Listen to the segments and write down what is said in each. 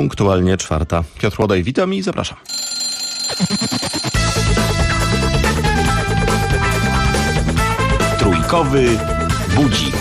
punktualnie 4. Piotr Łodaj, witam i zapraszam. Trójkowy budzik.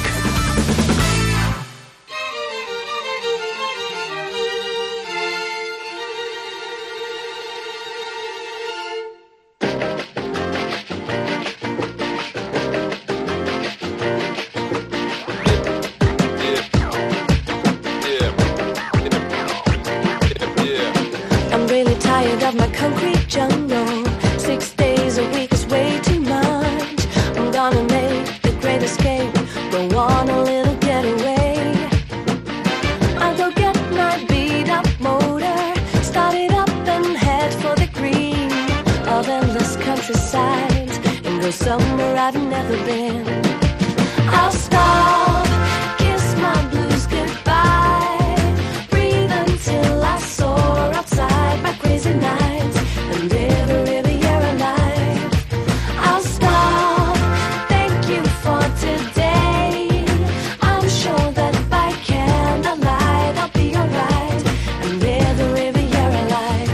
Somewhere I've never been. I'll stop, kiss my blues goodbye, breathe until I soar outside my crazy nights and live a Riviera life. I'll stop, thank you for today. I'm sure that by candlelight I'll be alright and live a Riviera life.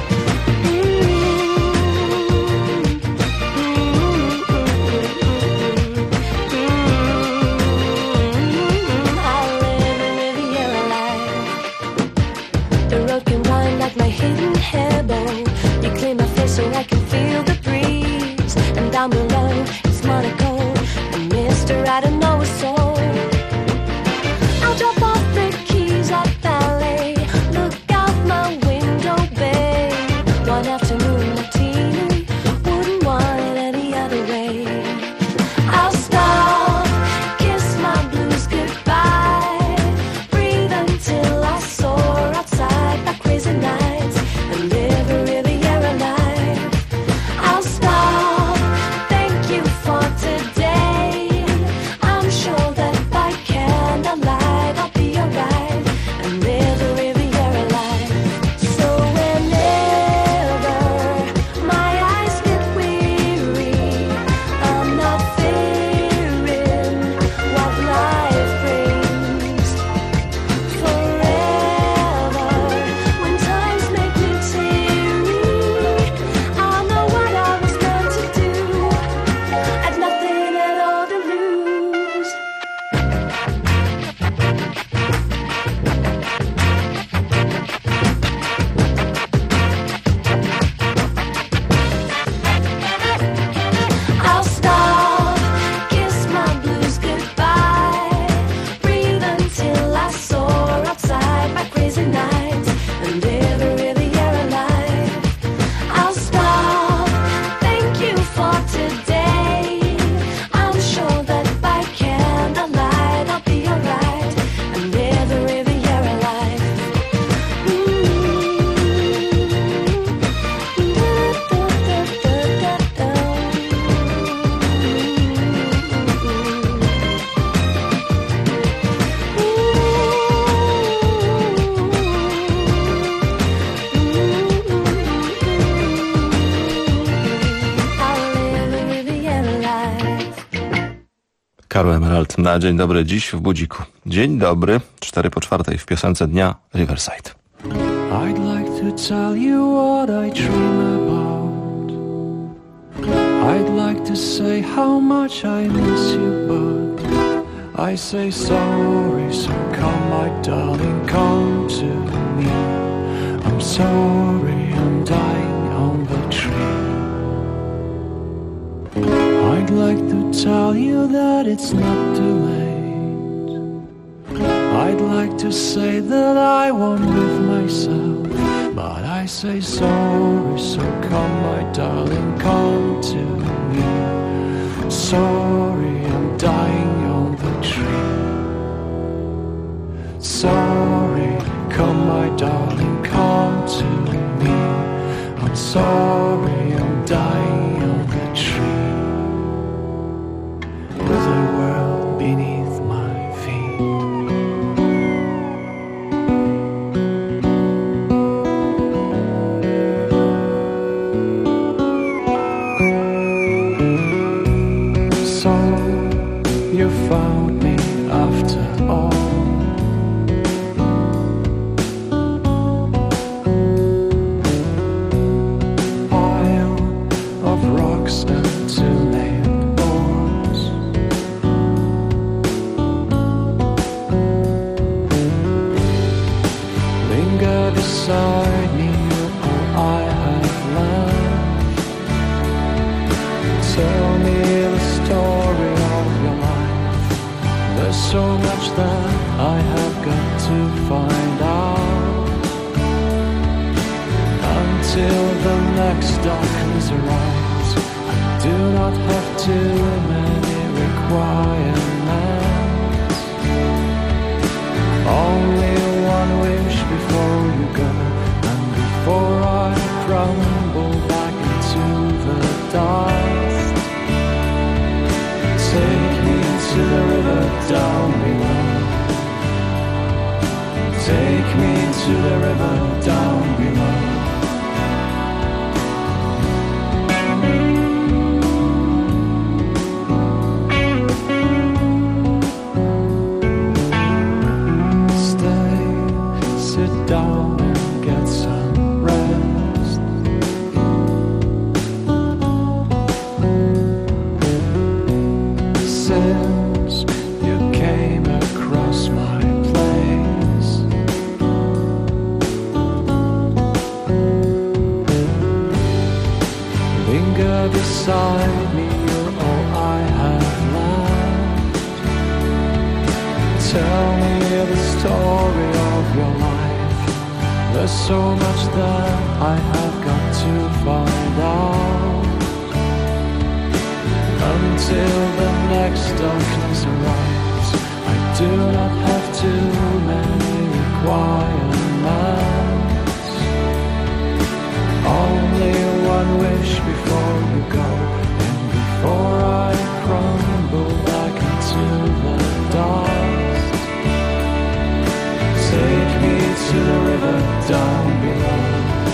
Hidden hairball, you clean my face so I can feel the breeze. And down below, it's Monaco, and Mr. I don't know a soul. I'll drop off the keys at ballet, look out my window bay. One afternoon martini, wouldn't want it any other way. I'll stop, kiss my blues goodbye, breathe until I soar outside my crazy night. Karol Emerald na Dzień Dobry dziś w Budziku. Dzień dobry, 4:04 w piosence dnia Riverside. I'd like to tell you what I dream about. I'd like to say how much I miss you, but I say sorry, so come my darling, come to me. I'm sorry, I'm dying on the tree. I'd like to tell you that it's not too late. I'd like to say that I won't live myself, but I say sorry, so come my darling, come to me. Sorry, I'm dying on the tree. Sorry, come my darling, come to me. I'm sorry, I'm dying on the tree. With the world beneath my feet. So you found me after all. Tell me the story of your life. There's so much that I have got to find out. Until the next darkness arrives, I do not have too many requirements. Only one wish before you go, and before I crumble back into the dust. Take me to the river down below. Take me to the river down below. Sit down and get some rest. Since you came across my place, linger beside me, you're all I have left. Tell me the story of your life. There's so much that I have got to find out. Until the next darkness arrives, I do not have too many requirements. Only one wish before you go, and before I crumble back into the dust. Take me to the river down below.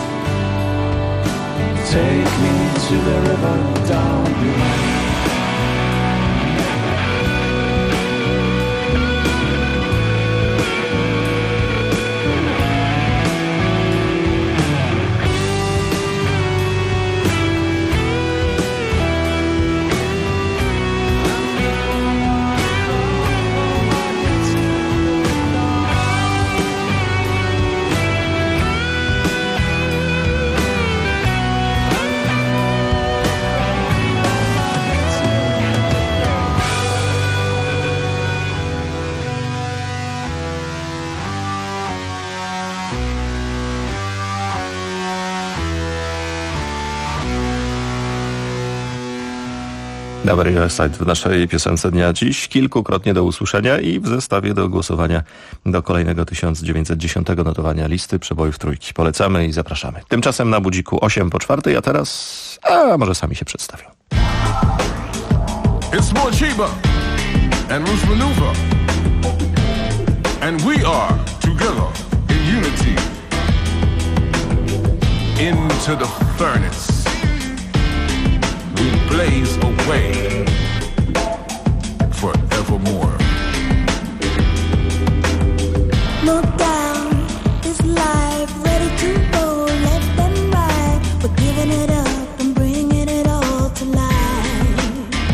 Take me to the river down below. Never Your Side w naszej piosence dnia dziś. Kilkukrotnie do usłyszenia i w zestawie do głosowania do kolejnego 1910 notowania listy przebojów trójki. Polecamy i zapraszamy. Tymczasem na budziku 8:04, a teraz... może sami się przedstawią. It's more cheaper and loose maneuver. And we are together in unity. Into the furnace we blaze away forevermore. No doubt, this life ready to go left and right. We're giving it up and bringing it all to life.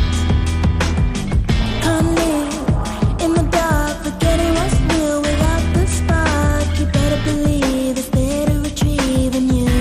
Honey, in the dark, forgetting what's real without the spark. You better believe it's there to retrieve in you.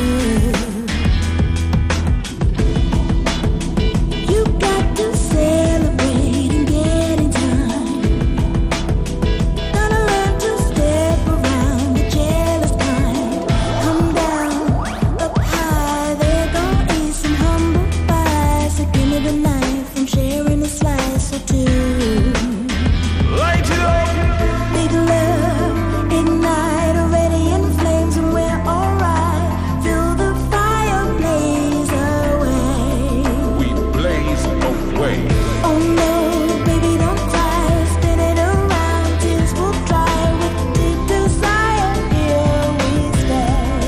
You got to celebrate and get in time. Gotta learn to step around the jealous kind. Come down, up high, there gon' ease some humble pie. So give me the knife, I'm sharing a slice or two. Light it up. Big love, ignite, already in flames and we're alright. Feel the fire blaze away. We blaze away. Oh no, baby, don't cry, spin it around, tears will dry. With deep desire, here we stay.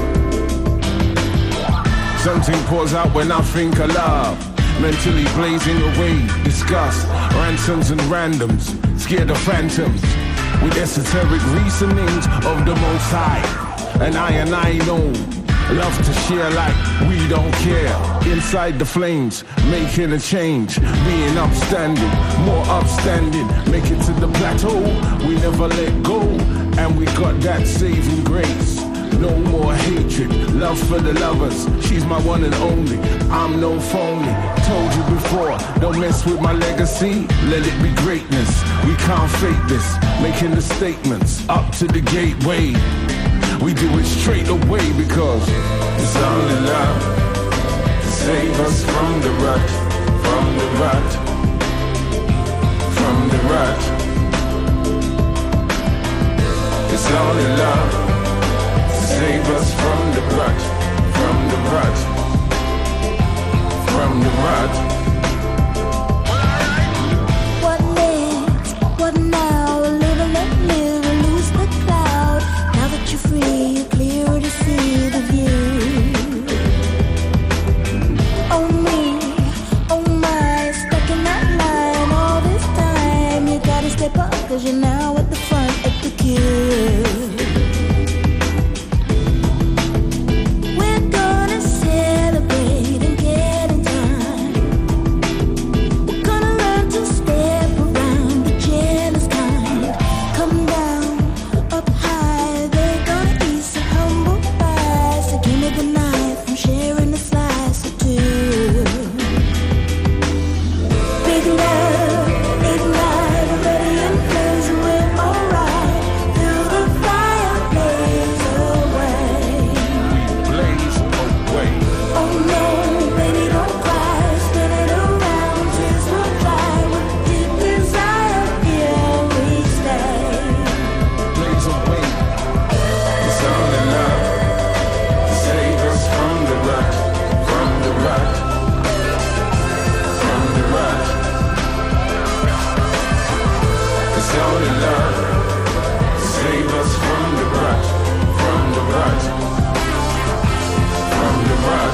Something pours out when I think of love. Mentally blazing away, disgust, ransoms and randoms, scared of phantoms, with esoteric reasonings of the Most High. And I know, love to share like we don't care. Inside the flames, making a change, being upstanding, more upstanding. Make it to the plateau, we never let go, and we got that saving grace. no more hatred, love for the lovers. She's my one and only, I'm no phony. Told you before, don't mess with my legacy. Let it be greatness, we can't fake this. Making the statements up to the gateway. We do it straight away because it's only love to save us from the rut, from the rut, from the rut. It's only love to save us from the rut, from the rut, from the rut. What next? What now? Live and let live, release the cloud. Now that you're free, you're clear to see the view. Oh me, oh my, stuck in that line all this time. You gotta step up, 'cause you're now at the front of the queue. We're gonna celebrate and get in time. We're gonna learn to step around the jealous kind. Come down, up high, they're gonna eat some humble pie. So give me the knife, I'm sharing a slice or two. Big love, ignite, ready and blaze, we're alright. Feel the fire blaze away. Blaze away. Oh no, baby, don't cry, spin it around, tears will dry. With deep desire, here we stay. Blaze away. It's only love to save us from the rut, from the rut, from the rut. It's only love to save us from the rut, from the rut, from the rut.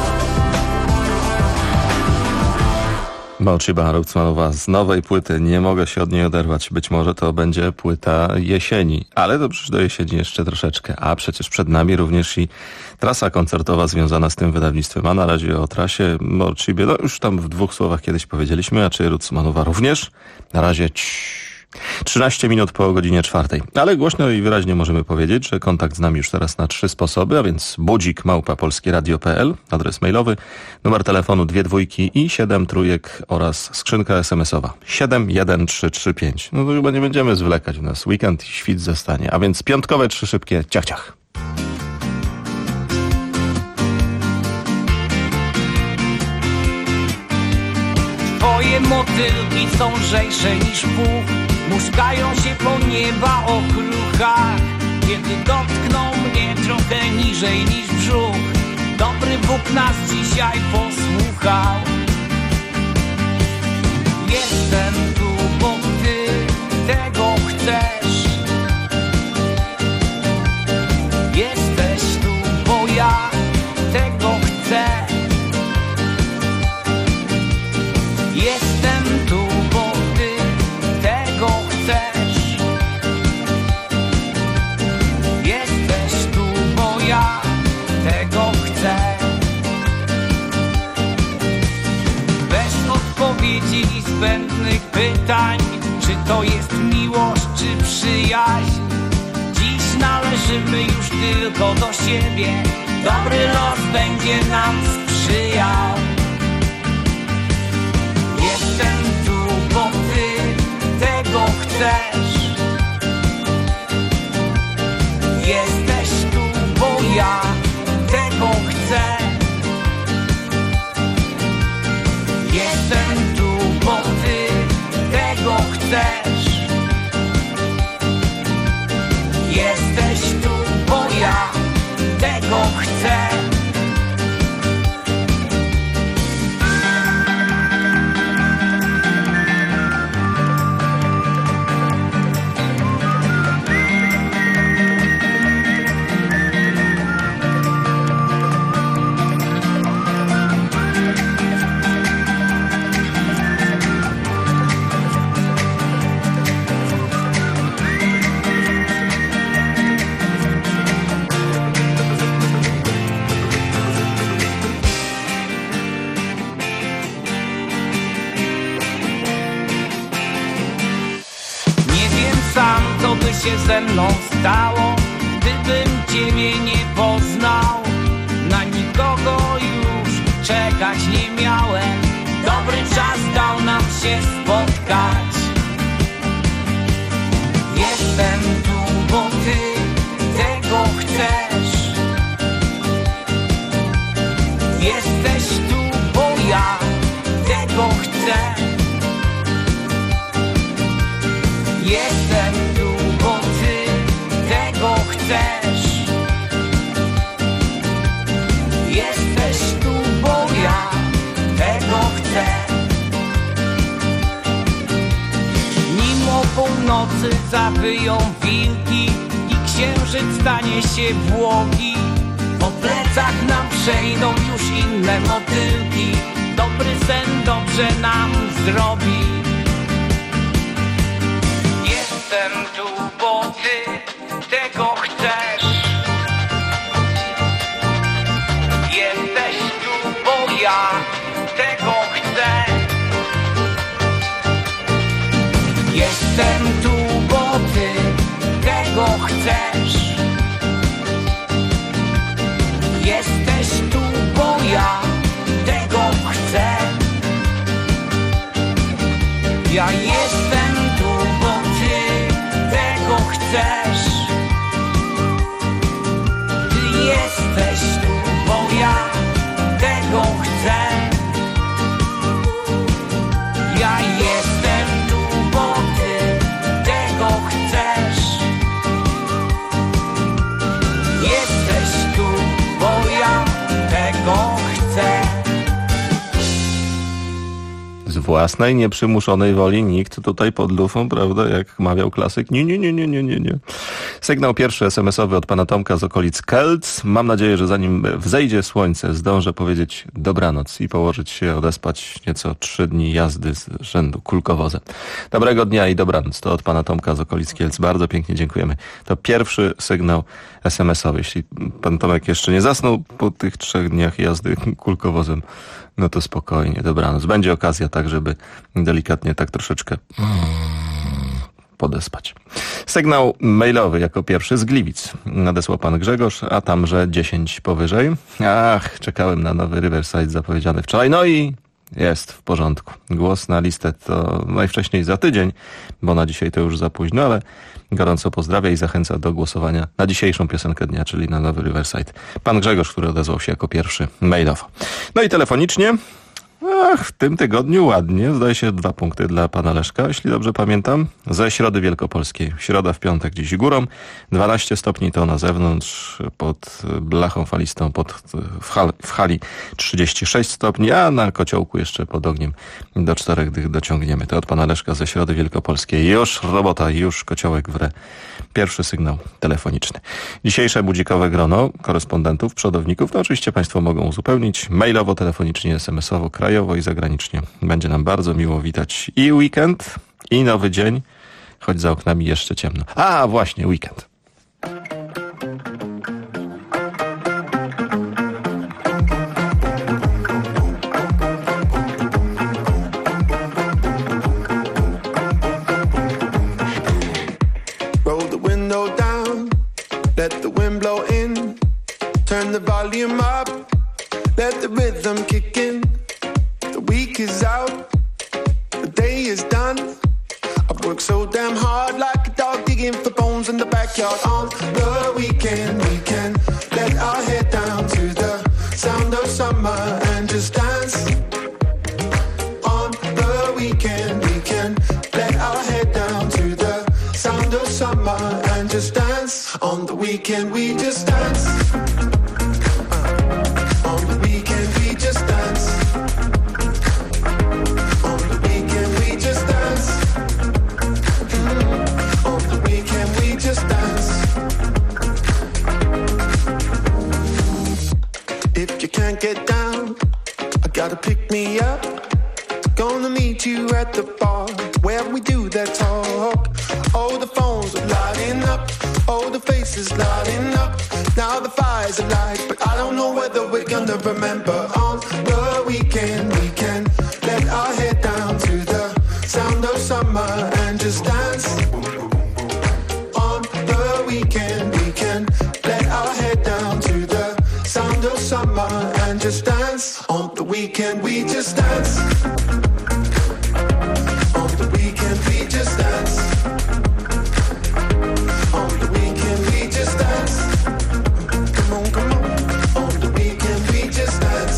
Mochiba Rucmanowa z nowej płyty, nie mogę się od niej oderwać. Być może to będzie płyta jesieni, ale to przecież do jesieni jeszcze troszeczkę. A przecież przed nami również i trasa koncertowa związana z tym wydawnictwem. A na razie o trasie Mochibie, no już tam w dwóch słowach kiedyś powiedzieliśmy, a czy Rucmanowa również? Na razie 13 minut po godzinie 4. Ale głośno i wyraźnie możemy powiedzieć, że kontakt z nami już teraz na 3 sposoby, a więc budzik@polskieradio.pl, adres mailowy, numer telefonu 2 dwójki i 7 trójek oraz skrzynka SMS-owa 71335. No to chyba nie będziemy zwlekać, u nas weekend i świt zostanie, a więc piątkowe 3 szybkie ciach ciach. Twoje motylki są lżejsze niż puch, muszkają się po nieba okruchach. Kiedy dotkną mnie trochę niżej niż brzuch, dobry Bóg nas dzisiaj posłuchał. Jestem tu, bo ty tego chcesz. Jesteś tu, bo ja tego chcę. Jestem tu, bo ty tego chcesz. Jesteś tu, bo ja tego chcę. Bez odpowiedzi i zbędnych pytań, czy to jest miłość, czy przyjaźń. Dziś należymy już tylko do siebie. Dobry los będzie nam sprzyjał. Jestem tu, bo ty tego chcesz. Jesteś tu, bo ja tego chcę. Jestem tu, bo ty tego chcesz. Jesteś tu, bo ja tego chcę. się ze mną stało, gdybym ciebie nie poznał, na nikogo już czekać nie miałem. Dobry czas dał nam się spotkać. Jestem tu, bo ty tego chcesz. Jesteś tu, bo ja tego chcę. Jestem tu, bo ty tego chcesz. Jesteś tu, bo ja tego chcę. Nim o północy zawyją wilki i księżyc stanie się błogi, po plecach nam przejdą już inne motylki. Dobry sen dobrze nam zrobi. Jestem tu, bo ty tego chcesz. Jesteś tu, bo ja tego chcę. Jestem tu, bo ty tego chcesz. Jesteś tu, bo ja tego chcę. Ja jestem tu, bo ty tego chcesz. Ty jesteś tu, bo ja tego chcę. Ja jestem tu, bo ty tego chcesz. Jesteś tu, bo ja tego chcę. Z własnej, nieprzymuszonej woli nikt tutaj pod lufą, prawda, jak mawiał klasyk. Nie. Sygnał pierwszy SMS-owy od pana Tomka z okolic Kielc. Mam nadzieję, że zanim wzejdzie słońce, zdążę powiedzieć dobranoc i położyć się, odespać nieco 3 dni jazdy z rzędu kulkowozem. Dobrego dnia i dobranoc. To od pana Tomka z okolic Kielc. Bardzo pięknie dziękujemy. To pierwszy sygnał SMS-owy. Jeśli pan Tomek jeszcze nie zasnął po tych 3 dniach jazdy kulkowozem, no to spokojnie, dobranoc. Będzie okazja tak, żeby delikatnie tak troszeczkę podespać. Sygnał mailowy jako pierwszy z Gliwic. Nadesłał pan Grzegorz, a tamże 10 powyżej. Ach, czekałem na nowy Riverside zapowiedziany wczoraj. No i jest w porządku. Głos na listę to najwcześniej za tydzień, bo na dzisiaj to już za późno, ale gorąco pozdrawia i zachęca do głosowania na dzisiejszą piosenkę dnia, czyli na nowy Riverside. Pan Grzegorz, który odezwał się jako pierwszy mailowo. No i telefonicznie. W tym tygodniu ładnie. Zdaje się 2 punkty dla pana Leszka, jeśli dobrze pamiętam. Ze Środy Wielkopolskiej. Środa w piątek dziś górą. 12 stopni to na zewnątrz. Pod blachą falistą w hali 36 stopni, a na kociołku jeszcze pod ogniem do 4 dociągniemy. To od pana Leszka ze Środy Wielkopolskiej. Już robota, już kociołek wre. Pierwszy sygnał telefoniczny. Dzisiejsze budzikowe grono korespondentów, przodowników, to oczywiście państwo mogą uzupełnić mailowo, telefonicznie, SMS-owo, krajowo i zagranicznie. Będzie nam bardzo miło witać i weekend, i nowy dzień, choć za oknami jeszcze ciemno. A właśnie, weekend. Let the wind blow in, turn the volume up, let the rhythm kick in. The week is out, the day is done. I've worked so damn hard like a dog digging for bones in the backyard. On the weekend, we can let our head down to the sound of summer and just dance. On the weekend, we can let our head down to the sound of summer and just dance. On the weekend we just dance. On the weekend we just dance. On the weekend we just dance. On the weekend we just dance. If you can't get down, I gotta pick me up. Gonna meet you at the bar where we do that talk. Oh, the phones are lighting up. Oh, the faces lighting up. Now the fires are light, but I don't know whether we're gonna remember. On the weekend, we can let our head down to the sound of summer and just dance. On the weekend, we can let our weekend we just dance. On the weekend we just dance. On the weekend we just dance. Come on, come on. On the weekend we just dance.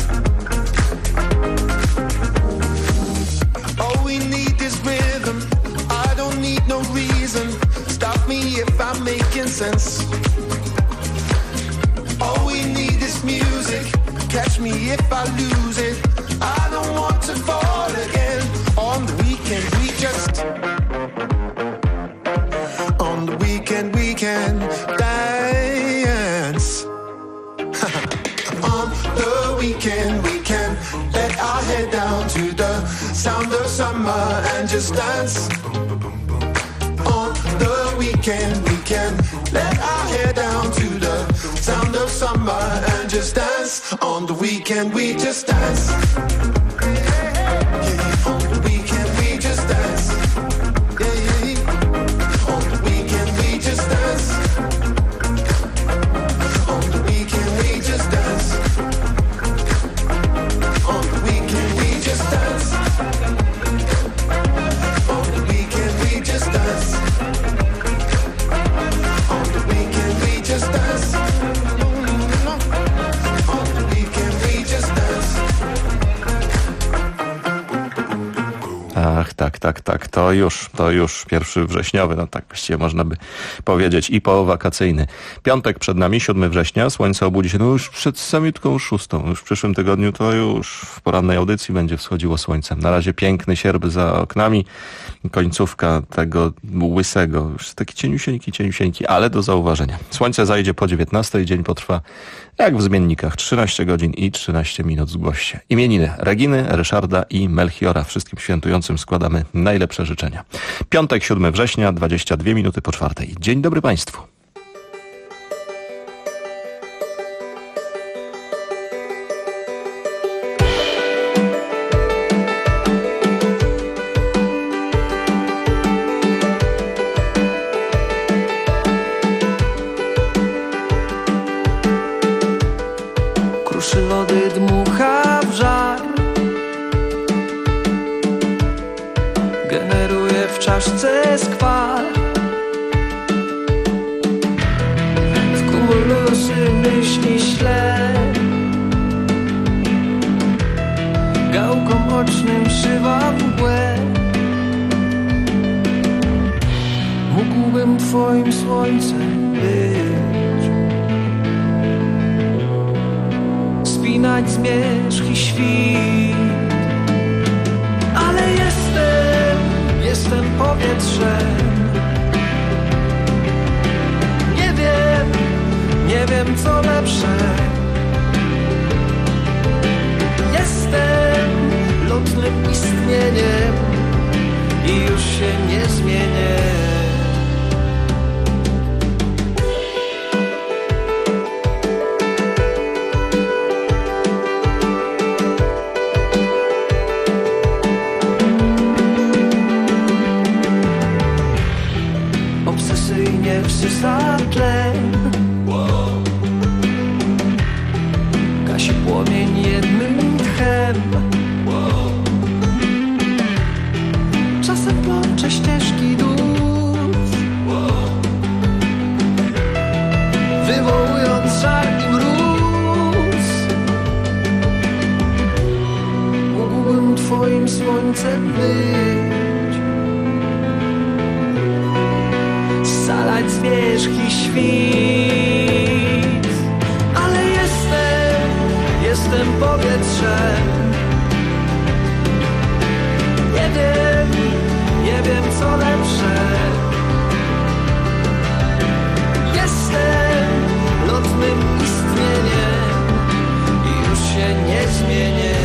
All we need is rhythm. I don't need no reason. Stop me if I'm making sense. All we need is music. Catch me if I lose it. I don't want to fall again. On the weekend we just. On the weekend we can dance. On the weekend we can let our head down to the sound of summer and just dance. On the weekend we can let our head down to the sound of summer and just dance. On the weekend we just dance. Yeah, on the weekend we just dance. Yeah, on the weekend we just dance. On the weekend we just dance. On the weekend we just dance. On the weekend we just dance. On the weekend we just dance. On the weekend we just dance. Ach, tak, to już 1 wrześniowy, no tak właściwie można by powiedzieć, i powakacyjny. Piątek przed nami, 7 września, słońce obudzi się już przed samiutką 6. Już w przyszłym tygodniu to już w porannej audycji będzie wschodziło słońce. Na razie piękny sierp za oknami, końcówka tego łysego, już taki cieniusieńki, ale do zauważenia. Słońce zajdzie po 19, dzień potrwa jak w zmiennikach, 13 godzin i 13 minut. Zgłoś się. Imieniny Reginy, Ryszarda i Melchiora. Wszystkim świętującym składamy najlepsze życzenia. Piątek, 7 września, 22 minuty po 4. Dzień dobry Państwu. Kruszy wody dmucha w żar, generuje w czaszce skwar. W kumulusy myśli śle, gałką ocznym szywa mgłę. Mógłbym twoim słońcem być, spinać zmierzch i świt. Ale jestem powietrzem. Nie wiem co lepsze. Jestem lotnym istnieniem i już się nie zmienię. Obsesyjnie wsysa tlen, gasi płomień jednym tchem. Czasem plącze ścieżki dusz, wywołując żar i mróz. Mógłbym twoim słońcem być, scalać zmierzch i świt. Ale jestem powietrzem. Nie wiem co lepsze. Jestem lotnym istnieniem i już się nie zmienię.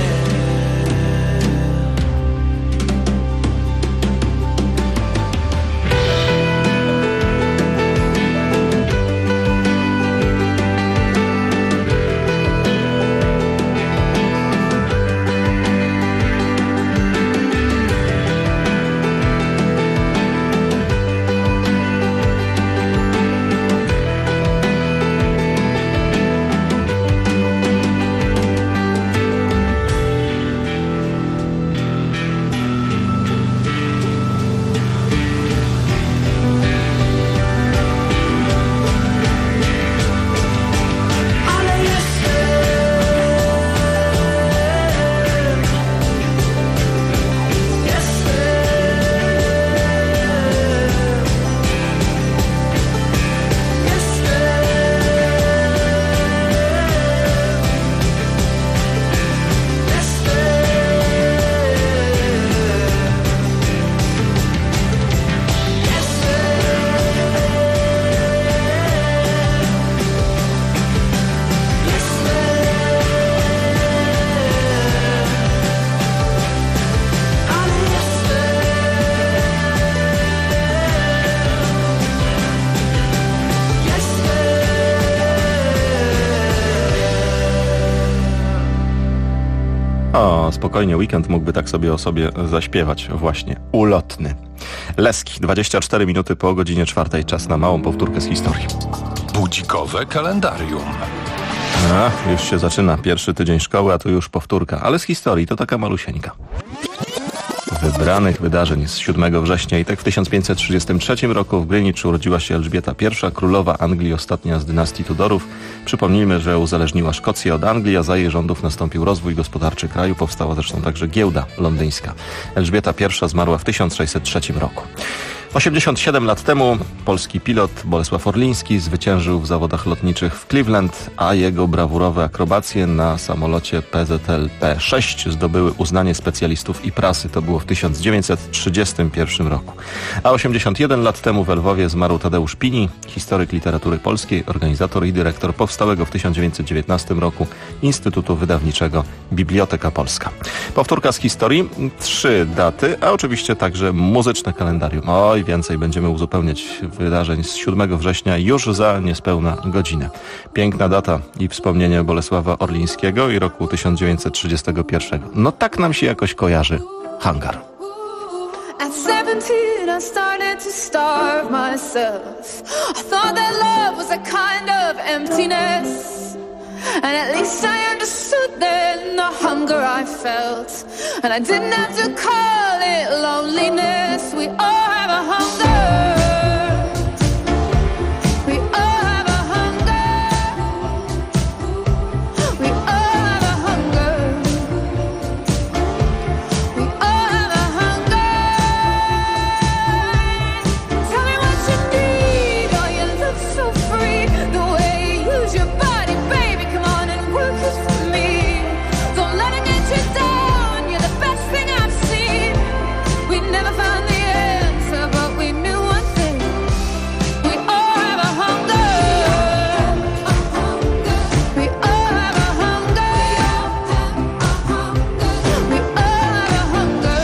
spokojnie weekend mógłby tak sobie o sobie zaśpiewać. Właśnie, ulotny. Leski, 24 minuty po godzinie 4. Czas na małą powtórkę z historii. Budzikowe kalendarium. Już się zaczyna pierwszy tydzień szkoły, a tu już powtórka. Ale z historii to taka malusieńka. Wybranych wydarzeń z 7 września i tak w 1533 roku w Greenwich urodziła się Elżbieta I, królowa Anglii, ostatnia z dynastii Tudorów. Przypomnijmy, że uzależniła Szkocję od Anglii, a za jej rządów nastąpił rozwój gospodarczy kraju, powstała zresztą także giełda londyńska. Elżbieta I zmarła w 1603 roku. 87 lat temu polski pilot Bolesław Orliński zwyciężył w zawodach lotniczych w Cleveland, a jego brawurowe akrobacje na samolocie PZL P6 zdobyły uznanie specjalistów i prasy. To było w 1931 roku. A 81 lat temu w Lwowie zmarł Tadeusz Pini, historyk literatury polskiej, organizator i dyrektor powstałego w 1919 roku Instytutu Wydawniczego Biblioteka Polska. Powtórka z historii, 3 daty, a oczywiście także muzyczne kalendarium. Oj, więcej będziemy uzupełniać wydarzeń z 7 września już za niespełna godzinę. Piękna data i wspomnienie Bolesława Orlińskiego i roku 1931. No tak nam się jakoś kojarzy hangar. At 17 I started to starve myself. I thought that love was a kind of emptiness. And at least I understood then the hunger I felt. And I didn't have to call it loneliness. We all have a hunger. We all have a hunger. We all have a hunger. We all have a hunger. Tell me what you need. Oh, you look so free. The way you use your body, baby. Come on and work it for me. Don't let it get you down. You're the best thing I've seen. We never found the answer, but we knew one thing. We all have a hunger. We all have a hunger. We all have a hunger.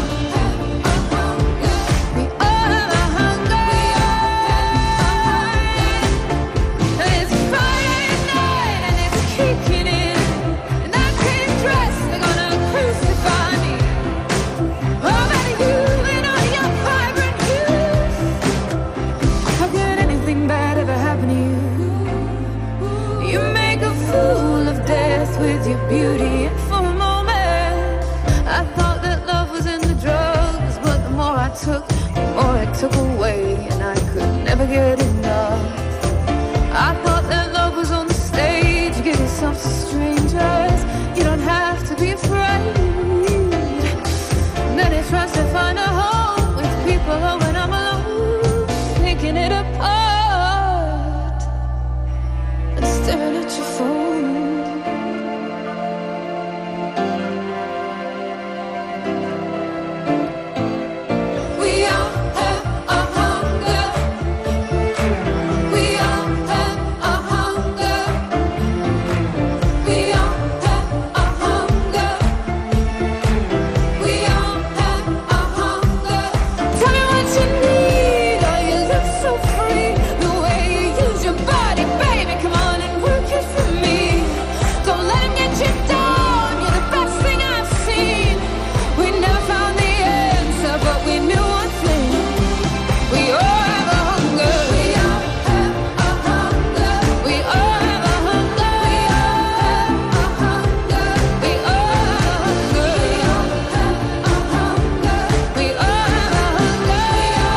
We all have a hunger. And it's Friday night and it's kicking in. And I can't dress, they're gonna crucify me. Oh, but you and all your vibrant youth. How could anything bad ever happen to you? You make a fool of death with your beauty, and for a moment I thought that love was in the drugs, but the more I took, the more it took away, and I could never get enough. I thought that love was on the stage. You give yourself to strangers. You don't have to be afraid. Then it tries to find a home with people when I'm alone, picking it apart and staring at your phone. We all have a hunger. We all have a hunger. We all have a hunger. We all have a hunger. Tell me what you need. Oh, you look so free. The way you use your body, baby. Come on and work it for me. Don't let him get you down. You're the best thing I've seen. We never found the answer, but we knew one thing. We all have a hunger. We all have a hunger. We all have a hunger. We all have a hunger. We all have a hunger. We all have a hunger.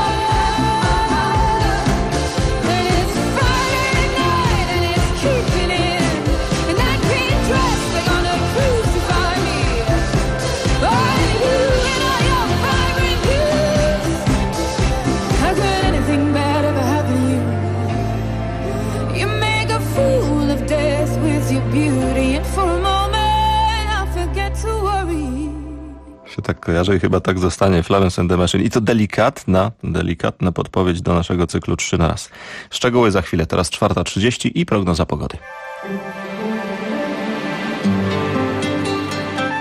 And it's Friday night and it's kicking in. And I can't dress, they're gonna crucify me. Oh, you and all your vibrant youth. How could anything bad ever happen to you? You make a fool of death with your beauty, and for a moment I forget to worry. Się tak kojarzy i chyba tak zostanie. Florence and the Machine. I to delikatna podpowiedź do naszego cyklu 3 na raz. Szczegóły za chwilę. Teraz 4:30 i prognoza pogody. Ten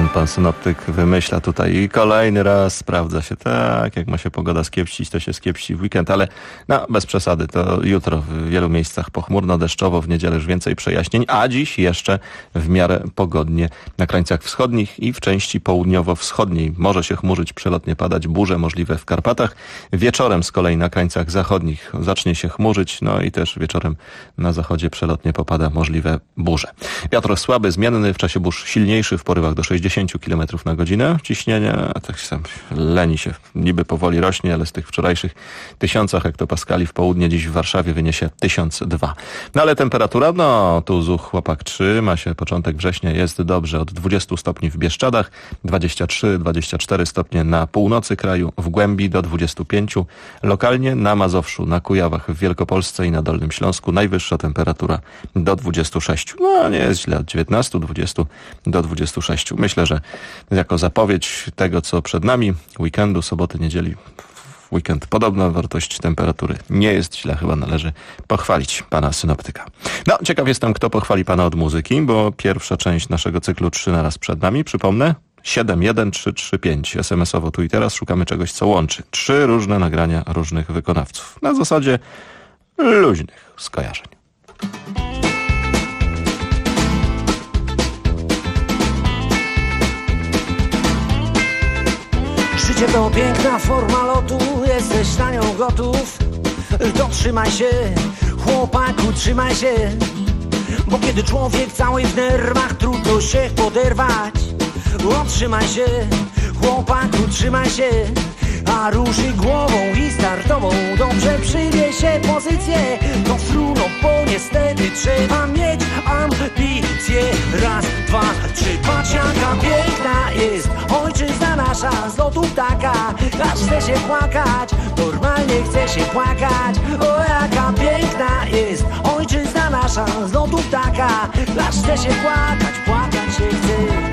pan synoptyk wymyśla tutaj i kolejny raz sprawdza się tak, jak ma się pogoda skiepścić, to się skiepści w weekend, ale no, bez przesady, to jutro w wielu miejscach pochmurno, deszczowo, w niedzielę już więcej przejaśnień, a dziś jeszcze w miarę pogodnie na krańcach wschodnich i w części południowo-wschodniej. Może się chmurzyć, przelotnie padać, burze możliwe w Karpatach. Wieczorem z kolei na krańcach zachodnich zacznie się chmurzyć, no i też wieczorem na zachodzie przelotnie popada możliwe burze. Wiatr słaby, zmienny, w czasie burz silniejszy, w porywach do 60 km na godzinę. Ciśnienie, tak sam leni się, niby powoli rośnie, ale z tych wczorajszych 1000 hektopaskali w południe dziś w Warszawie wyniesie 1002. No ale temperatura, no tu Zuch chłopak trzyma się, początek września jest dobrze, od 20 stopni w Bieszczadach, 23-24 stopnie na północy kraju, w Głębi do 25, lokalnie na Mazowszu, na Kujawach, w Wielkopolsce i na Dolnym Śląsku najwyższa temperatura do 26. No nie jest źle, od 19, 20 do 26. Myślę, że jako zapowiedź tego, co przed nami, weekendu, soboty, niedzieli, w weekend podobna wartość temperatury nie jest źle, chyba należy pochwalić pana synoptyka. No, ciekaw jestem, kto pochwali pana od muzyki, bo pierwsza część naszego cyklu 3 na raz przed nami, przypomnę, 71335. SMS-owo tu i teraz szukamy czegoś, co łączy 3 różne nagrania różnych wykonawców. Na zasadzie luźnych skojarzeń. Życie to piękna forma lotu, jesteś na nią gotów. To trzymaj się, chłopaku, trzymaj się. Bo kiedy człowiek cały w nerwach, trudno się poderwać. Trzymaj się, chłopaku, trzymaj się. A ruszy głową i startową, dobrze przyjmie się pozycję. To fruno, bo niestety trzeba mieć ambicje. Raz, dwa, trzy, patrz jaka piękna jest ojczyzna nasza z lotu ptaka. Aż chce się płakać, normalnie chce się płakać. O jaka piękna jest ojczyzna nasza z lotu ptaka. Aż chce się płakać, płakać się chce.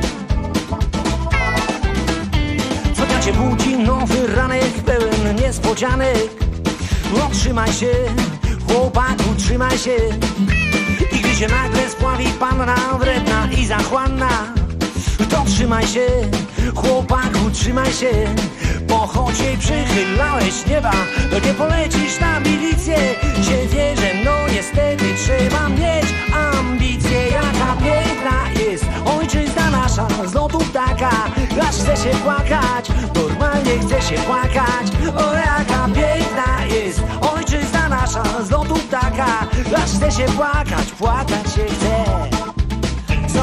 Cię budzi nowy ranek pełen niespodzianek. Trzymaj się, chłopaku, trzymaj się. I gdy się nagle spławi panna wredna i zachłanna, to trzymaj się, chłopaku, trzymaj się. Bo choć jej przychylałeś nieba, to nie polecisz na milicję. Się wierzę, no niestety trzeba mieć ambicje. Jaka piękna jest ojczyzna nasza z lotu ptaka. Aż chce się płakać, normalnie chce się płakać. O jaka piękna jest ojczyzna nasza z lotu ptaka. Aż chce się płakać, płakać się chce. Co?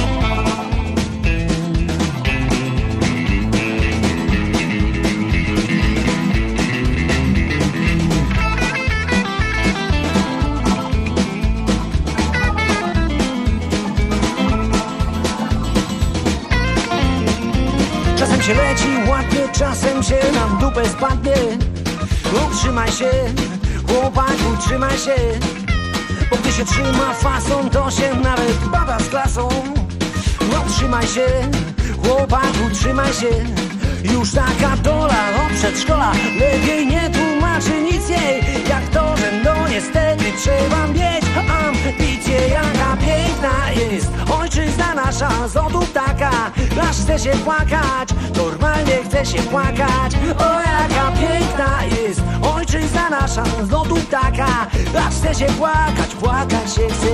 Czasem się leci ładnie, czasem się nam dupę spadnie. Trzymaj się, chłopaku, trzymaj się. Bo gdy się trzyma fason, to się nawet bada z klasą. Trzymaj się, chłopaku, trzymaj się. Już taka dola od przedszkola, lepiej nie tłumaczy nic jej. Jak to, że no niestety trzeba mieć ambicje. Jaka piękna jest ojczyzna nasza z lotu ptaka. Aż chce się płakać, normalnie chce się płakać. O jaka piękna jest ojczyzna nasza z lotu ptaka. Aż chce się płakać, płakać się chce.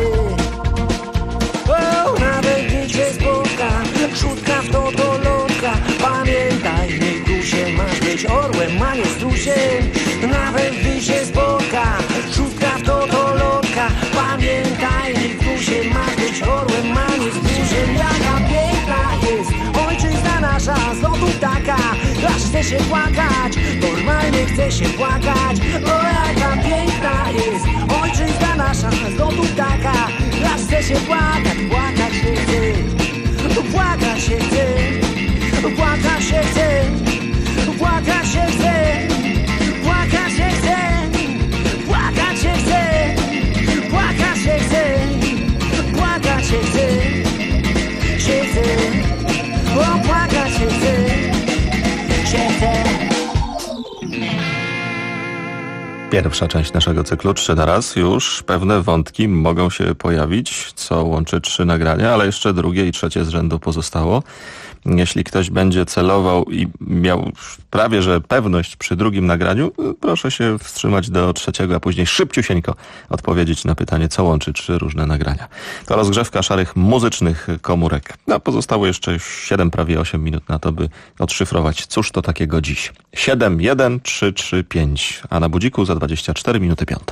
O, nawet niech się spotka, rzutka w to lotka. Pamiętaj, nie grusie, masz być orłem, a nie strusiem. Nawet gdy się spotka, rzutka w to lotka. Pamiętaj, nie grusie, masz być orłem, a nie strusiem. Jaka piękna jest ojczyzna nasza z lotu ptaka. Aż chce się płakać, normalnie chce się płakać. O jaka piękna jest ojczyzna nasza z lotu ptaka. Aż chce się płakać, płakać się chce. Płakać się chce, płakać się chce, płakać się chce, płakać się chce, płakać się chce, płakać się chce, płakać się chce, się chce, o płakać się chce, się chce. Pierwsza część naszego cyklu 3 na raz. Już pewne wątki mogą się pojawić, co łączy 3 nagrania, ale jeszcze drugie i trzecie z rzędu pozostało. Jeśli ktoś będzie celował i miał prawie że pewność przy drugim nagraniu, proszę się wstrzymać do trzeciego, a później szybciusieńko odpowiedzieć na pytanie, co łączy 3 różne nagrania. To rozgrzewka szarych muzycznych komórek. No, pozostało jeszcze 7, prawie 8 minut na to, by odszyfrować, cóż to takiego dziś. 7, 1, 3, 3, 5, a na budziku za 24 minuty 5.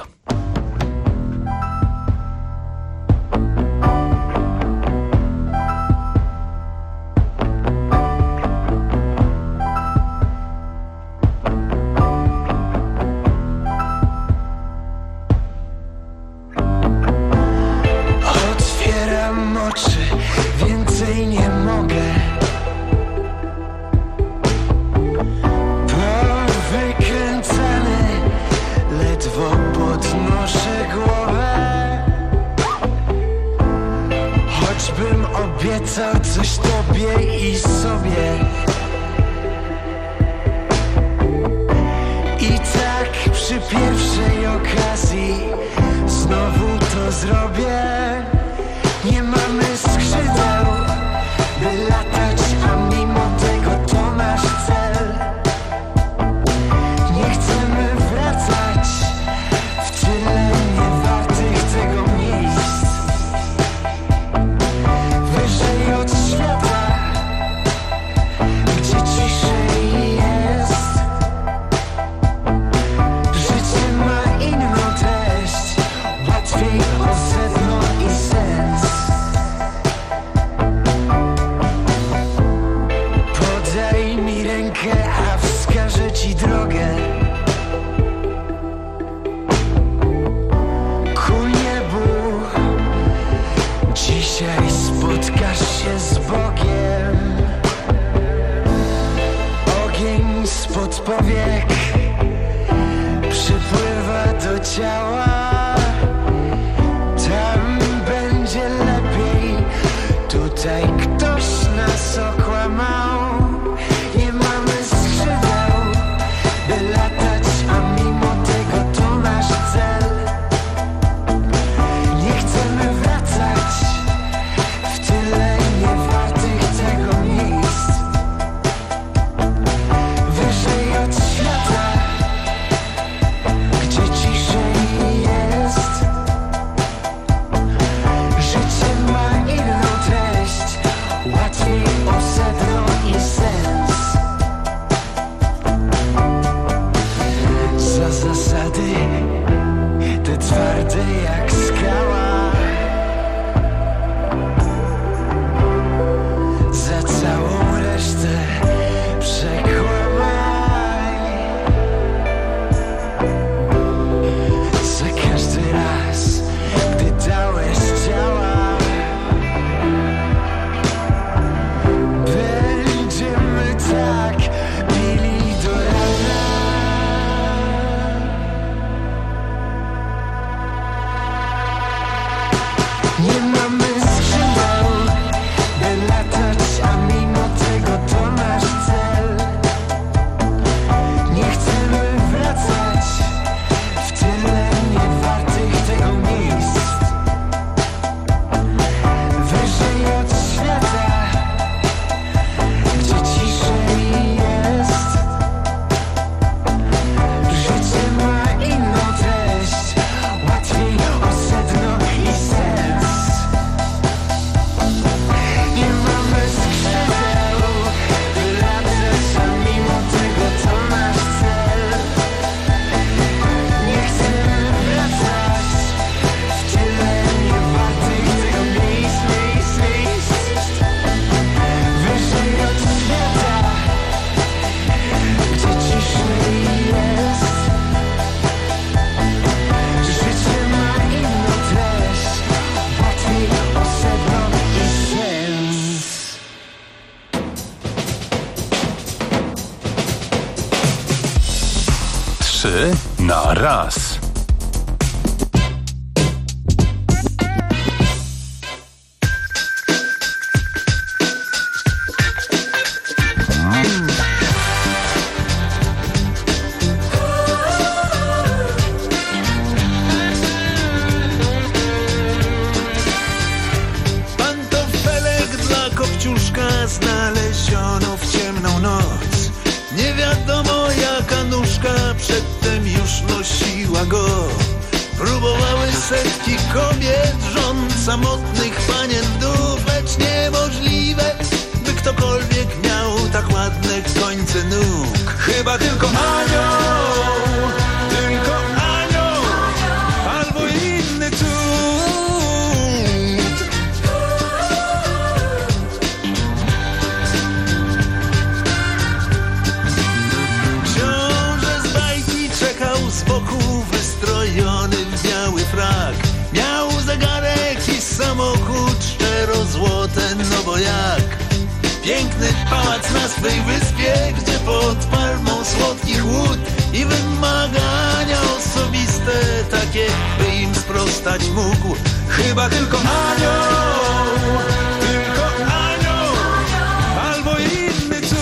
Otwieram oczy, więcej nie mogę. Powykręcany, ledwo podnoszę głowę. Choćbym obiecał coś tobie i sobie, i tak przy pierwszej okazji znowu to zrobię. Nie mamy skrzydeł, by latać, a mimo tego to nasz cel. Nie chcemy wracać w tyle niewartych tego miejsc. Wyżej od świata, gdzie ciszej jest. Życie ma inną treść, łatwiej o sedno i sens. Podaj mi rękę, a wskażę ci drogę ku niebu. Dzisiaj spotkasz się z Bogiem. Ogień spod powiek przypływa do ciała. Tam będzie lepiej, tutaj ktoś nas okłamał. Nie mamy skrzydeł, by latać, a mimo tego to nasz cel. Nie chcemy wracać w tyle niewartych tego miejsc. Wyżej od świata, gdzie ciszej jest. Życie ma inną treść, łatwiej o sedno i sens. Za zasady, te twarde jak skała. Za całą resztę przekłamaj. Za każdy raz, gdy dałeś ciała, będziemy tak pili do rana. Nie mamy skrzydeł, by latać, a mimo tego to nasz cel. Nie chcemy wracać w tyle niewartych tego miejsc. Wyżej od świata, gdzie ciszej jest. Życie ma inną treść, łatwiej o sedno i sens. Nie mamy skrzydeł, by latać, a mimo tego to nasz cel. Nie chcemy wracać w tyle niewartych tego miejsc. Wyżej od świata, gdzie ciszej jest. Życie ma inną treść, łatwiej o sedno i sens. Trzy na raz. setki kobiet, żon, samotnych panien, wdów, lecz niemożliwe, by ktokolwiek miał tak ładne końce nóg. Chyba tylko anioł, tylko anioł, albo inny cud. Książę z bajki czekał z boku, wystrojony w biały frak. Miał zegarek i samochód, szczerozłote, no bo jak? Piękny pałac na swej wyspie, gdzie pod palmą słodkich łód i wymagania osobiste, takie, by im sprostać mógł. Chyba tylko anioł, tylko anioł, albo inny cud.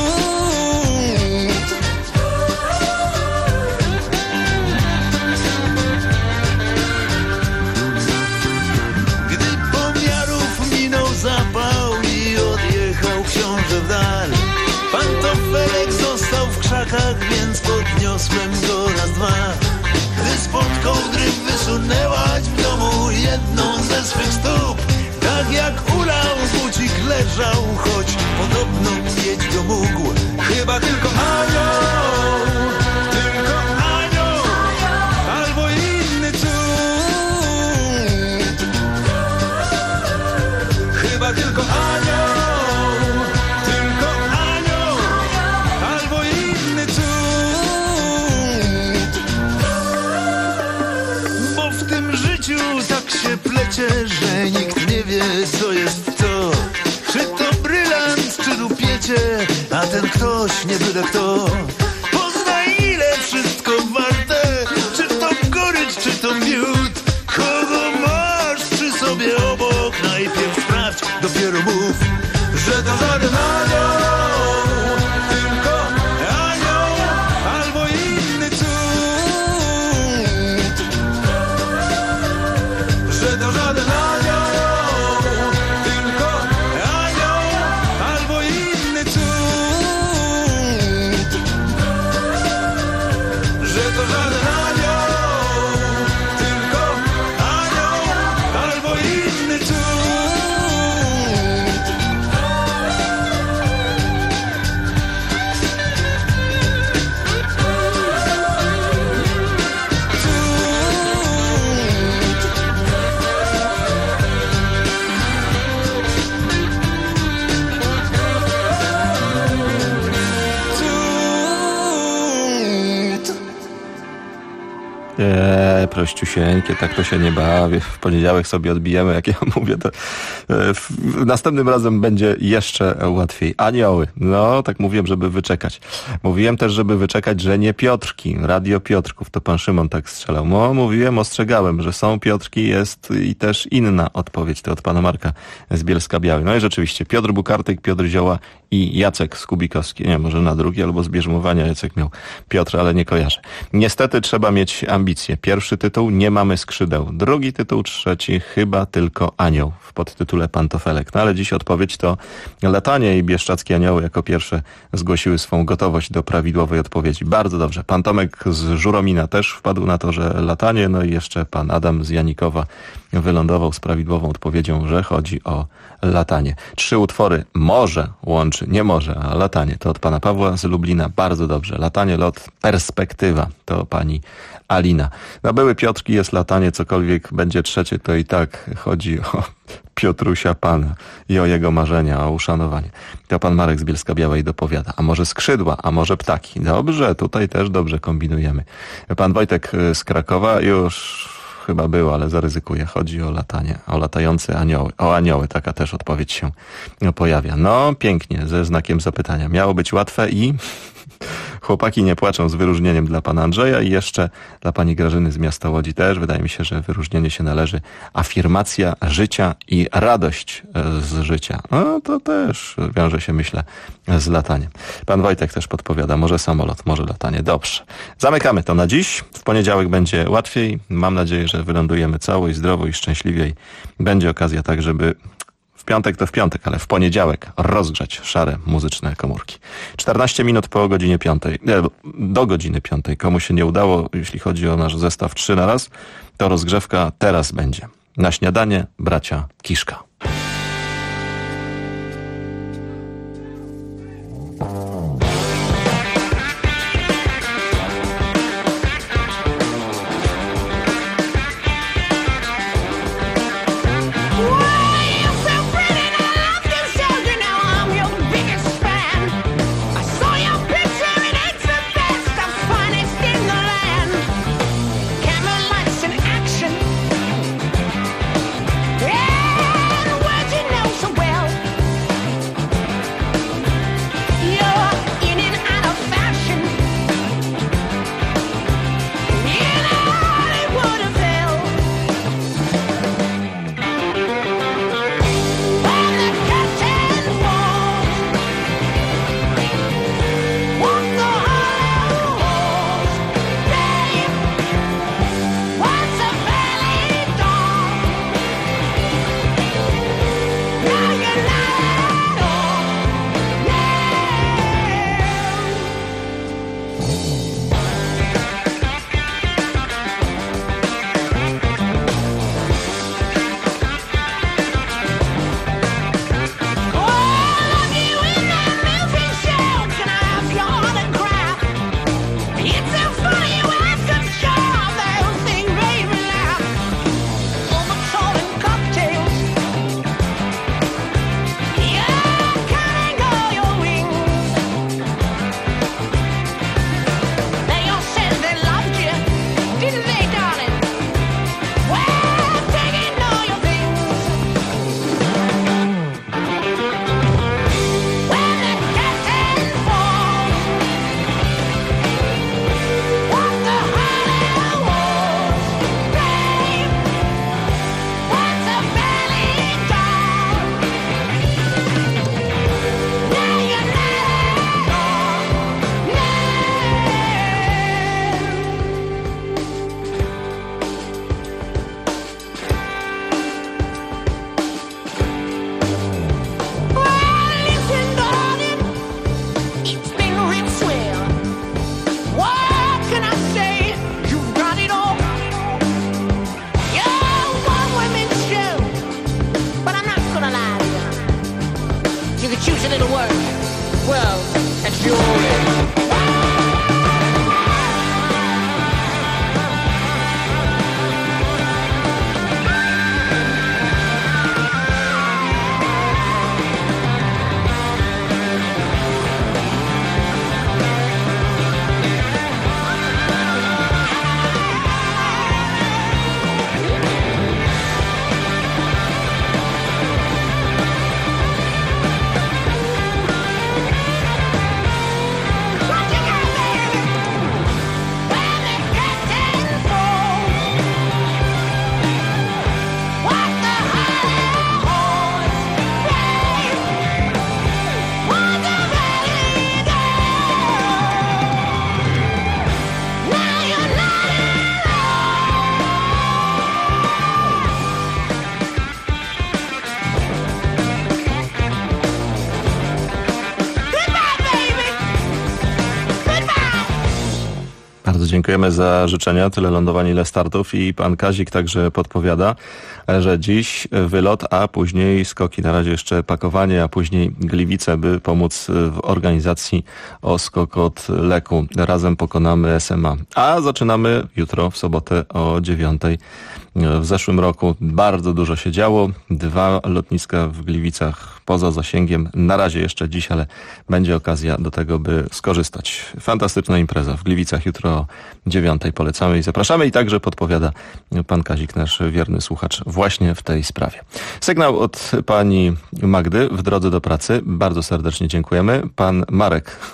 Gdy pomiarów minął zapał i odjechał książę w dal, pantofelek został w krzakach, więc podniosłem go raz, dwa. Gdy spod kołdry wysunęłaś w domu jedną ze swych stóp, tak jak ulał bucik leżał, choć podobno mieć go mógł. Chyba tylko anioł, tylko anioł, albo inny cud. Chyba tylko anioł, tylko anioł, albo inny cud. Bo w tym życiu tak się plecie, że nikt nie wie, co jest to. Czy to brylant, czy rupiecie, a ten ktoś nie byle kto. Poznaj, ile wszystko warte, czy to gorycz, czy to miód. Kogo masz przy sobie obok, najpierw sprawdź, dopiero mów, że to żaden anioł, tylko anioł, albo inny cud. Że to żaden anioł, tylko anioł, albo inny cud. Że to żaden anioł, tylko anioł, albo inny cud. Prościusieńkie, tak to się nie bawi. W poniedziałek sobie odbijemy, jak ja mówię, to następnym razem będzie jeszcze łatwiej. Anioły. No, tak mówiłem, żeby wyczekać. Mówiłem też, żeby wyczekać, że nie Piotrki. Radio Piotrków. To pan Szymon tak strzelał. No, mówiłem, ostrzegałem, że są Piotrki, jest i też inna odpowiedź. To od pana Marka z Bielska-Białej. No i rzeczywiście, Piotr Bukartyk, Piotr Zioła i Jacek Skubikowski. Nie, może na drugi, albo z Bierzmowania Jacek miał Piotr, ale nie kojarzę. Niestety trzeba mieć ambicje. Pierwszy tytuł, nie mamy skrzydeł. Drugi tytuł, trzeci, chyba tylko anioł w podtytule Pantofelek. No ale dziś odpowiedź to Latanie i Bieszczackie Anioły jako pierwsze zgłosiły swą gotowość do prawidłowej odpowiedzi. Bardzo dobrze. Pan Tomek z Żuromina też wpadł na to, że Latanie, no i jeszcze pan Adam z Janikowa wylądował z prawidłową odpowiedzią, że chodzi o Latanie. 3 utwory może łączy, nie może, a Latanie to od pana Pawła z Lublina. Bardzo dobrze. Latanie, lot, perspektywa to pani Alina. No były Piotrki, jest Latanie, cokolwiek będzie trzecie, to i tak chodzi o Piotrusia Pana i o jego marzenia, o uszanowanie. To pan Marek z Bielska-Białej dopowiada. A może skrzydła, a może ptaki. Dobrze, tutaj też dobrze kombinujemy. Pan Wojtek z Krakowa już chyba było, ale zaryzykuję. Chodzi o latanie, o latające anioły. O anioły, taka też odpowiedź się pojawia. No, pięknie, ze znakiem zapytania. Miało być łatwe i chłopaki nie płaczą z wyróżnieniem dla pana Andrzeja i jeszcze dla pani Grażyny z miasta Łodzi też. Wydaje mi się, że wyróżnienie się należy. Afirmacja życia i radość z życia. No to też wiąże się, myślę, z lataniem. Pan Wojtek też podpowiada, może samolot, może latanie. Dobrze. Zamykamy to na dziś. W poniedziałek będzie łatwiej. Mam nadzieję, że wylądujemy cało i zdrowo i szczęśliwie i będzie okazja tak, żeby W piątek to w piątek, ale w poniedziałek rozgrzać szare muzyczne komórki. 14 minut po godzinie 5. Do godziny 5. Komu się nie udało, jeśli chodzi o nasz zestaw 3 na raz, to rozgrzewka teraz będzie. Na śniadanie bracia Kiszka. Bardzo dziękujemy za życzenia. Tyle lądowań, ile startów. I pan Kazik także podpowiada, że dziś wylot, a później skoki. Na razie jeszcze pakowanie, a później Gliwice, by pomóc w organizacji o skok od Leku. Razem pokonamy SMA. A zaczynamy jutro, w sobotę o 9:00. W zeszłym roku bardzo dużo się działo. 2 lotniska w Gliwicach poza zasięgiem. Na razie jeszcze dziś, ale będzie okazja do tego, by skorzystać. Fantastyczna impreza w Gliwicach jutro o 9:00. Polecamy i zapraszamy. I także podpowiada pan Kazik, nasz wierny słuchacz, właśnie w tej sprawie. Sygnał od pani Magdy w drodze do pracy. Bardzo serdecznie dziękujemy. Pan Marek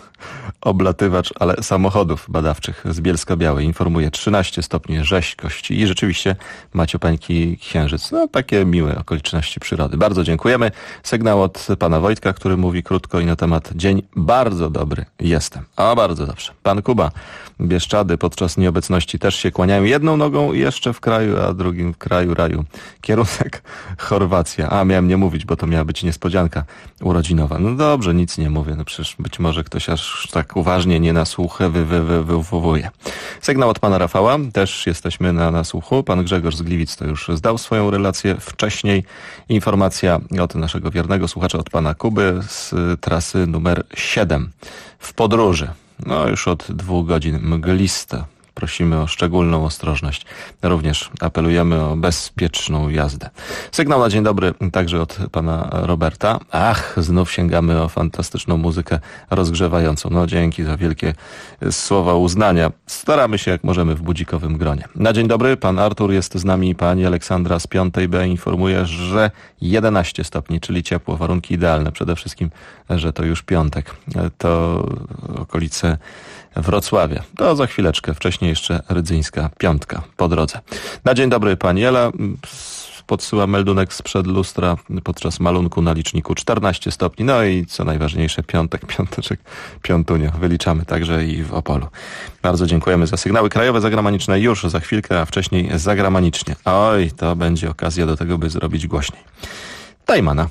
oblatywacz, ale samochodów badawczych z Bielska-Białej informuje 13 stopni rzeźkości i rzeczywiście Maciopańki Księżyc. No takie miłe okoliczności przyrody. Bardzo dziękujemy. Sygnał od pana Wojtka, który mówi krótko i na temat dzień bardzo dobry jestem. A bardzo dobrze. Pan Kuba, Bieszczady podczas nieobecności też się kłaniają jedną nogą jeszcze w kraju, a drugim w kraju raju. Kierunek Chorwacja. A miałem nie mówić, bo to miała być niespodzianka urodzinowa. No dobrze, nic nie mówię. No przecież być może ktoś aż tak uważnie nie na słuch wywołuje. Sygnał od pana Rafała. Też jesteśmy na słuchu. Pan Grzegorz z Gliwic to już zdał swoją relację wcześniej. Informacja od naszego wiernego słuchacza, od pana Kuby z trasy numer 7 w podróży. No już od 2 godzin mgliste. Prosimy o szczególną ostrożność. Również apelujemy o bezpieczną jazdę. Sygnał na dzień dobry także od pana Roberta. Ach, znów sięgamy o fantastyczną muzykę rozgrzewającą. No dzięki za wielkie słowa uznania. Staramy się jak możemy w budzikowym gronie. Na dzień dobry, pan Artur jest z nami. Pani Aleksandra z 5B informuje, że 11 stopni, czyli ciepło. Warunki idealne. Przede wszystkim, że to już piątek. To okolice Wrocławia. To za chwileczkę. Wcześniej jeszcze Rydzyńska Piątka po drodze. Na dzień dobry pani Ela. Podsyła meldunek sprzed lustra podczas malunku na liczniku 14 stopni. No i co najważniejsze, piąteczek, piątunio. Wyliczamy także i w Opolu. Bardzo dziękujemy za sygnały krajowe, zagraniczne już za chwilkę, a wcześniej zagranicznie. Oj, to będzie okazja do tego, by zrobić głośniej. Tajmana.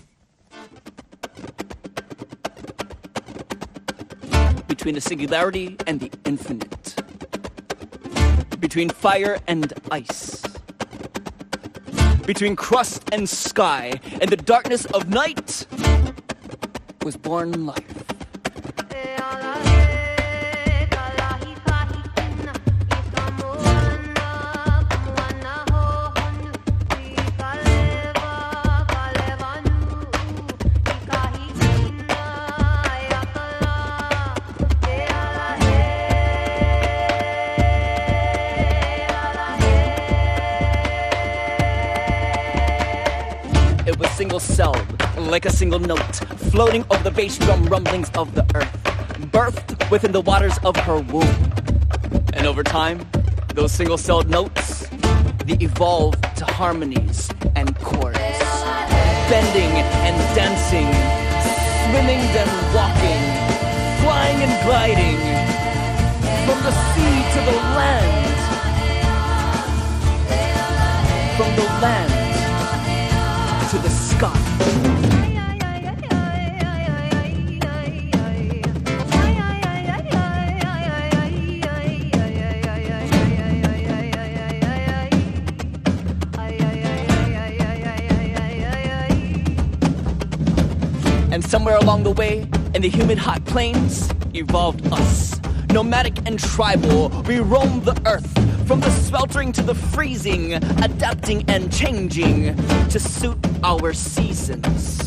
Between the singularity and the infinite, between fire and ice, between crust and sky, and the darkness of night was born life. Single-celled, like a single note, floating over the bass drum rumblings of the earth, birthed within the waters of her womb. And over time, those single-celled notes, they evolved to harmonies and chords, bending and dancing, swimming and walking, flying and gliding, from the sea to the land, from the land to the sky. And somewhere along the way, in the humid hot plains, evolved us. Nomadic and tribal, we roamed the earth, from the sweltering to the freezing, adapting and changing to suit our seasons.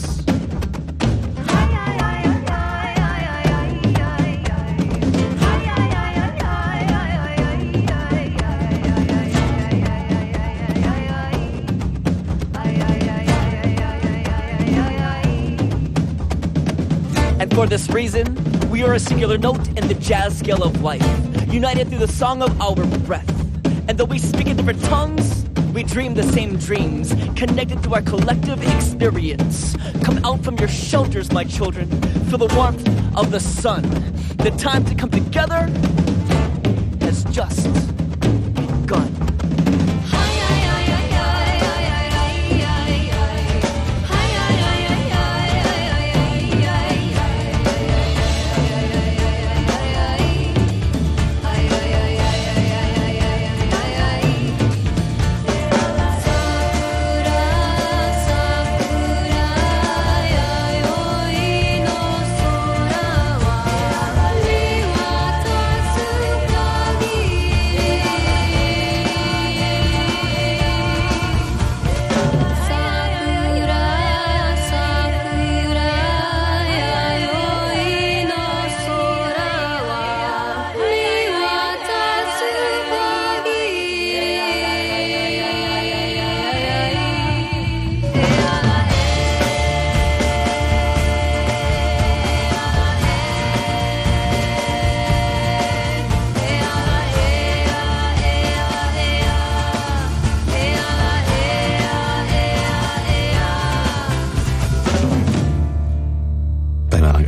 And for this reason, we are a singular note in the jazz scale of life, united through the song of our breath. And though we speak in different tongues, we dream the same dreams, connected through our collective experience. Come out from your shelters, my children, feel the warmth of the sun. The time to come together has just begun.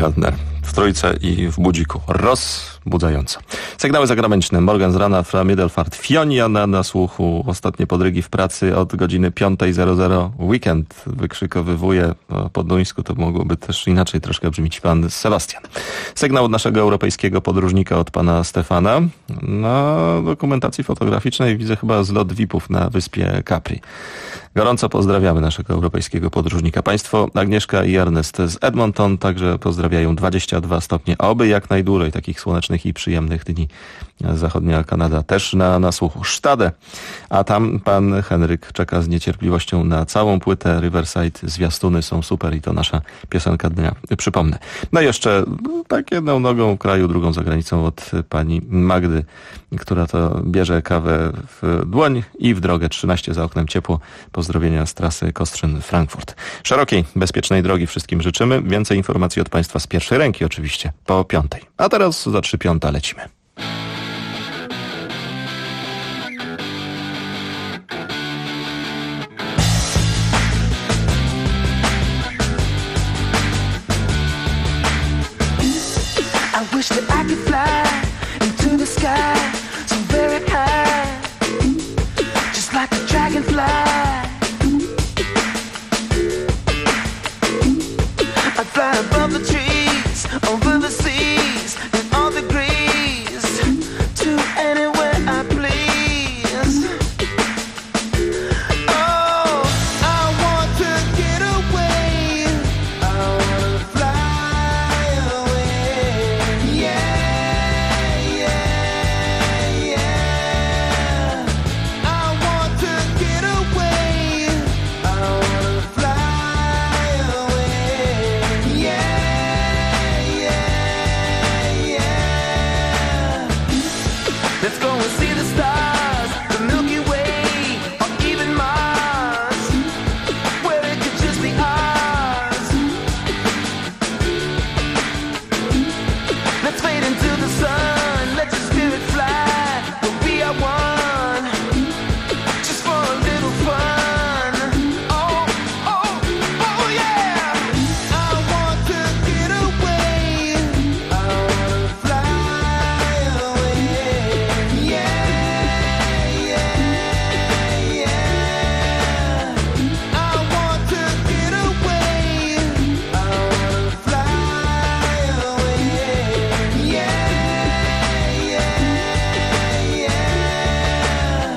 Gardner w trójce i w budziku. Rozbudzająco. Sygnały zagraniczne. Morgan z rana, Fra Middelfart, Fionia na słuchu. Ostatnie podrygi w pracy od godziny 5:00. Weekend wykrzykowywuje. Po duńsku to mogłoby też inaczej troszkę brzmieć pan Sebastian. Sygnał od naszego europejskiego podróżnika, od pana Stefana. Na dokumentacji fotograficznej widzę chyba zlot VIP-ów na wyspie Capri. Gorąco pozdrawiamy naszego europejskiego podróżnika. Państwo Agnieszka i Ernest z Edmonton także pozdrawiają. 22 stopnie. Oby jak najdłużej takich słonecznych i przyjemnych dni. Zachodnia Kanada też na słuchu. Sztadę. A tam pan Henryk czeka z niecierpliwością na całą płytę Riverside. Zwiastuny są super i to nasza piosenka dnia. Przypomnę. No i jeszcze tak jedną nogą w kraju, drugą za granicą od pani Magdy, która to bierze kawę w dłoń i w drogę. 13 za oknem ciepło. Pozdrowienia z trasy Kostrzyn-Frankfurt. Szerokiej, bezpiecznej drogi wszystkim życzymy. Więcej informacji od państwa z pierwszej ręki oczywiście po 5:00. A teraz za 3:05 lecimy. I wish that I could fly into the sky so very high, just like a dragonfly. I'd fly above the trees, over the seas, in all degrees, to anywhere I please. Oh, I want to get away. I want to fly away. Yeah, yeah, yeah. I want to get away. I want to fly away. Yeah, yeah, yeah. Let's go and see the stars, the Milky Way, or even Mars, where it could just be ours. Let's fade into the sun, let your spirit fly, but we are one, just for a little fun. Oh, oh, oh yeah! I want to get away, I want to fly away. Yeah, yeah, yeah. I want to get away, I want to fly away. Yeah, yeah, yeah.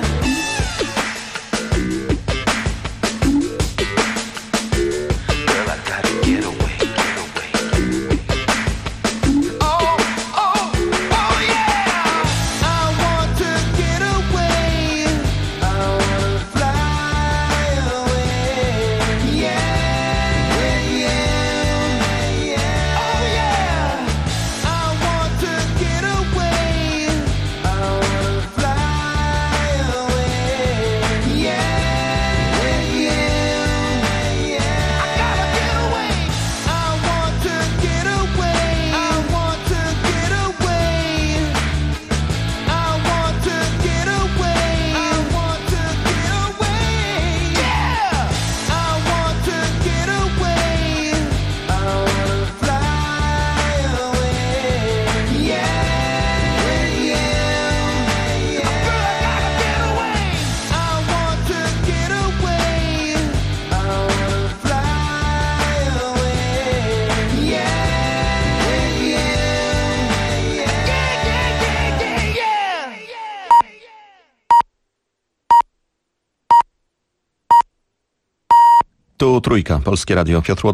Girl, I gotta get away, get away. Oh, oh, oh yeah! I want to get away. I want to fly away. Yeah, yeah, yeah. Oh yeah! I want to get away. I want to fly away. Yeah, yeah, yeah. I gotta get away. I want to get away. I want to get away. I want to get away. I want to get away. Yeah. I want to get away. I want to fly away. Yeah, yeah, yeah. Girl, I gotta get away. I want to get away. I want to fly away. Yeah, yeah, yeah, yeah, yeah, yeah. Tu Trójka, Polskie Radio. Piotr